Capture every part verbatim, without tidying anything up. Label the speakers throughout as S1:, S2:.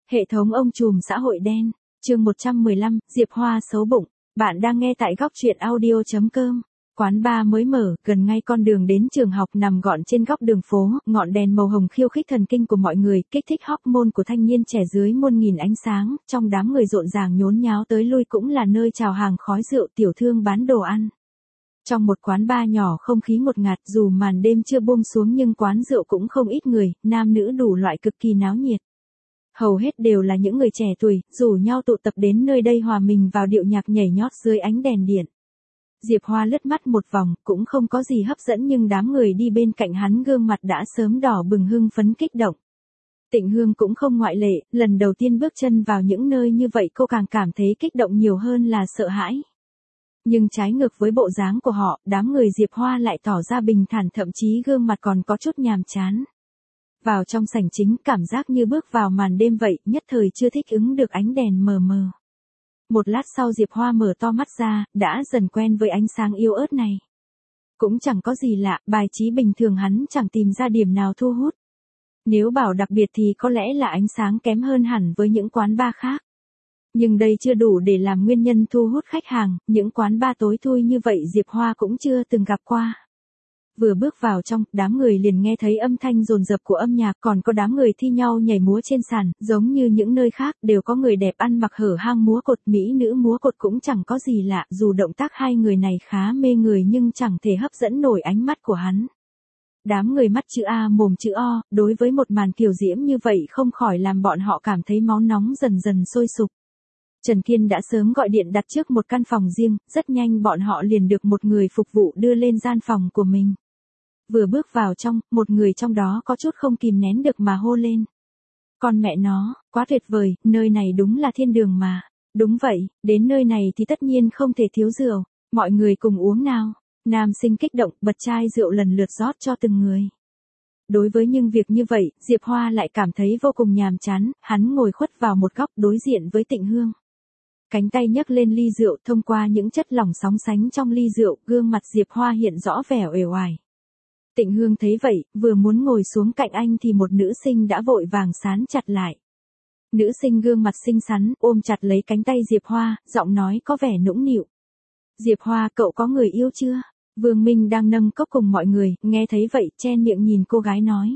S1: Hệ thống ông trùm xã hội đen, chương một trăm mười lăm, Diệp Hoa xấu bụng. Bạn đang nghe tại góc truyện audio chấm com. Quán bar mới mở, gần ngay con đường đến trường học nằm gọn trên góc đường phố, ngọn đèn màu hồng khiêu khích thần kinh của mọi người, kích thích hormone của thanh niên trẻ dưới muôn nghìn ánh sáng, trong đám người rộn ràng nhốn nháo tới lui cũng là nơi chào hàng khói rượu tiểu thương bán đồ ăn. Trong một quán bar nhỏ không khí ngột ngạt dù màn đêm chưa buông xuống nhưng quán rượu cũng không ít người, nam nữ đủ loại cực kỳ náo nhiệt. Hầu hết đều là những người trẻ tuổi, rủ nhau tụ tập đến nơi đây hòa mình vào điệu nhạc nhảy nhót dưới ánh đèn điện. Diệp Hoa lướt mắt một vòng, cũng không có gì hấp dẫn nhưng đám người đi bên cạnh hắn gương mặt đã sớm đỏ bừng hưng phấn kích động. Tịnh Hương cũng không ngoại lệ, lần đầu tiên bước chân vào những nơi như vậy cô càng cảm thấy kích động nhiều hơn là sợ hãi. Nhưng trái ngược với bộ dáng của họ, đám người Diệp Hoa lại tỏ ra bình thản thậm chí gương mặt còn có chút nhàm chán. Vào trong sảnh chính cảm giác như bước vào màn đêm vậy, nhất thời chưa thích ứng được ánh đèn mờ mờ. Một lát sau Diệp Hoa mở to mắt ra, đã dần quen với ánh sáng yếu ớt này. Cũng chẳng có gì lạ, bài trí bình thường hắn chẳng tìm ra điểm nào thu hút. Nếu bảo đặc biệt thì có lẽ là ánh sáng kém hơn hẳn với những quán bar khác. Nhưng đây chưa đủ để làm nguyên nhân thu hút khách hàng, những quán bar tối thui như vậy Diệp Hoa cũng chưa từng gặp qua. Vừa bước vào trong, đám người liền nghe thấy âm thanh dồn dập của âm nhạc, còn có đám người thi nhau nhảy múa trên sàn, giống như những nơi khác, đều có người đẹp ăn mặc hở hang múa cột, mỹ nữ múa cột cũng chẳng có gì lạ, dù động tác hai người này khá mê người nhưng chẳng thể hấp dẫn nổi ánh mắt của hắn. Đám người mắt chữ A mồm chữ O, đối với một màn kiều diễm như vậy không khỏi làm bọn họ cảm thấy máu nóng dần dần sôi sục. Trần Kiên đã sớm gọi điện đặt trước một căn phòng riêng, rất nhanh bọn họ liền được một người phục vụ đưa lên gian phòng của mình. Vừa bước vào trong, một người trong đó có chút không kìm nén được mà hô lên. Con mẹ nó, quá tuyệt vời, nơi này đúng là thiên đường mà. Đúng vậy, đến nơi này thì tất nhiên không thể thiếu rượu, mọi người cùng uống nào. Nam sinh kích động, bật chai rượu lần lượt rót cho từng người. Đối với những việc như vậy, Diệp Hoa lại cảm thấy vô cùng nhàm chán, hắn ngồi khuất vào một góc đối diện với Tịnh Hương. Cánh tay nhấc lên ly rượu, thông qua những chất lỏng sóng sánh trong ly rượu, gương mặt Diệp Hoa hiện rõ vẻ uể oải. Tịnh Hương thấy vậy, vừa muốn ngồi xuống cạnh anh thì một nữ sinh đã vội vàng sán chặt lại. Nữ sinh gương mặt xinh xắn, ôm chặt lấy cánh tay Diệp Hoa, giọng nói có vẻ nũng nịu. Diệp Hoa, cậu có người yêu chưa? Vương Minh đang nâng cốc cùng mọi người, nghe thấy vậy, chen miệng nhìn cô gái nói.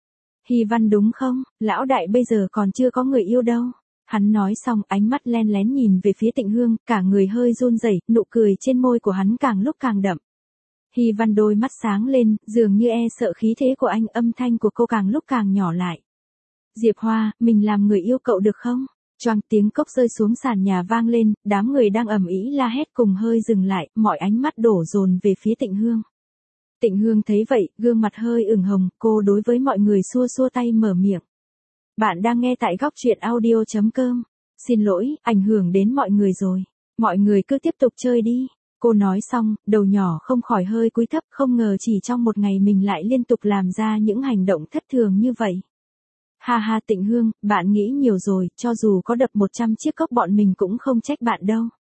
S1: Hy Văn đúng không, lão đại bây giờ còn chưa có người yêu đâu. Hắn nói xong, ánh mắt len lén nhìn về phía Tịnh Hương, cả người hơi run rẩy, nụ cười trên môi của hắn càng lúc càng đậm. Hy Văn đôi mắt sáng lên, dường như e sợ khí thế của anh, âm thanh của cô càng lúc càng nhỏ lại. Diệp Hoa, mình làm người yêu cậu được không? Choang tiếng cốc rơi xuống sàn nhà vang lên, đám người đang ầm ĩ la hét cùng hơi dừng lại, mọi ánh mắt đổ dồn về phía Tịnh Hương. Tịnh Hương thấy vậy, gương mặt hơi ửng hồng, cô đối với mọi người xua xua tay mở miệng. Bạn đang nghe tại góc truyện audio chấm com. Xin lỗi, ảnh hưởng đến mọi người rồi. Mọi người cứ tiếp tục chơi đi. Cô nói xong, đầu nhỏ không khỏi hơi cúi thấp, không ngờ chỉ trong một ngày mình lại liên tục làm ra những hành động thất thường như vậy. Ha ha Tịnh Hương, bạn nghĩ nhiều rồi, cho dù có đập một trăm chiếc cốc bọn mình cũng không trách bạn đâu.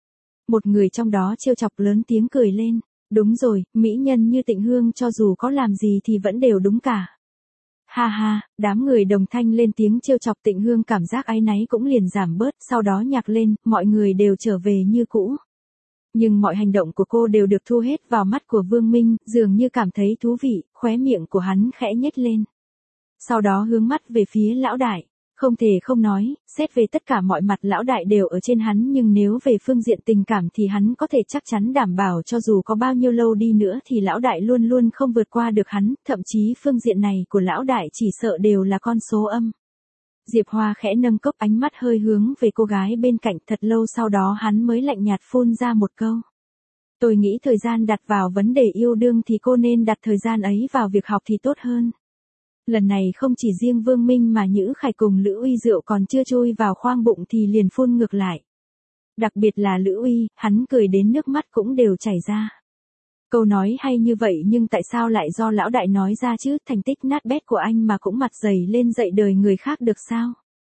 S1: Một người trong đó trêu chọc lớn tiếng cười lên. Đúng rồi, mỹ nhân như Tịnh Hương cho dù có làm gì thì vẫn đều đúng cả. Ha ha, đám người đồng thanh lên tiếng trêu chọc Tịnh Hương, cảm giác áy náy cũng liền giảm bớt, sau đó nhạc lên, mọi người đều trở về như cũ. Nhưng mọi hành động của cô đều được thu hết vào mắt của Vương Minh, dường như cảm thấy thú vị, khóe miệng của hắn khẽ nhếch lên. Sau đó hướng mắt về phía lão đại, không thể không nói, xét về tất cả mọi mặt lão đại đều ở trên hắn nhưng nếu về phương diện tình cảm thì hắn có thể chắc chắn đảm bảo cho dù có bao nhiêu lâu đi nữa thì lão đại luôn luôn không vượt qua được hắn, thậm chí phương diện này của lão đại chỉ sợ đều là con số âm. Diệp Hoa khẽ nâng cốc, ánh mắt hơi hướng về cô gái bên cạnh, thật lâu sau đó hắn mới lạnh nhạt phun ra một câu. Tôi nghĩ thời gian đặt vào vấn đề yêu đương thì cô nên đặt thời gian ấy vào việc học thì tốt hơn. Lần này không chỉ riêng Vương Minh mà Nhữ Khải cùng Lữ Uy rượu còn chưa chui vào khoang bụng thì liền phun ngược lại. Đặc biệt là Lữ Uy, hắn cười đến nước mắt cũng đều chảy ra. Câu nói hay như vậy nhưng tại sao lại do lão đại nói ra chứ, thành tích nát bét của anh mà cũng mặt dày lên dạy đời người khác được sao?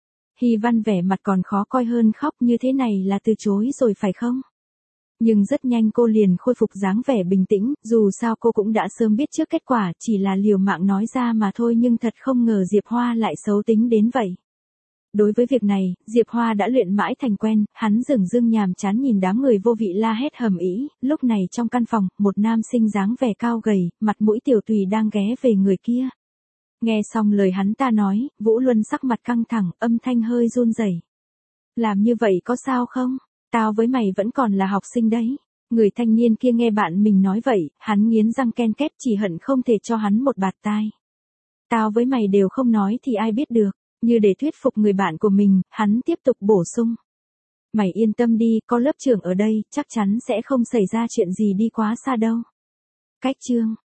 S1: Hy Văn vẻ mặt còn khó coi hơn khóc, như thế này là từ chối rồi phải không? Nhưng rất nhanh cô liền khôi phục dáng vẻ bình tĩnh, dù sao cô cũng đã sớm biết trước kết quả, chỉ là liều mạng nói ra mà thôi, nhưng thật không ngờ Diệp Hoa lại xấu tính đến vậy. Đối với việc này, Diệp Hoa đã luyện mãi thành quen, hắn dửng dưng nhàm chán nhìn đám người vô vị la hét hầm ĩ, lúc này trong căn phòng, một nam sinh dáng vẻ cao gầy, mặt mũi tiểu tùy đang ghé về người kia. Nghe xong lời hắn ta nói, Vũ Luân sắc mặt căng thẳng, âm thanh hơi run rẩy. Làm như vậy có sao không? Tao với mày vẫn còn là học sinh đấy. Người thanh niên kia nghe bạn mình nói vậy, hắn nghiến răng ken két chỉ hận không thể cho hắn một bạt tai. Tao với mày đều không nói thì ai biết được. Như để thuyết phục người bạn của mình, hắn tiếp tục bổ sung. Mày yên tâm đi, có lớp trưởng ở đây, chắc chắn sẽ không xảy ra chuyện gì đi quá xa đâu. Cách chương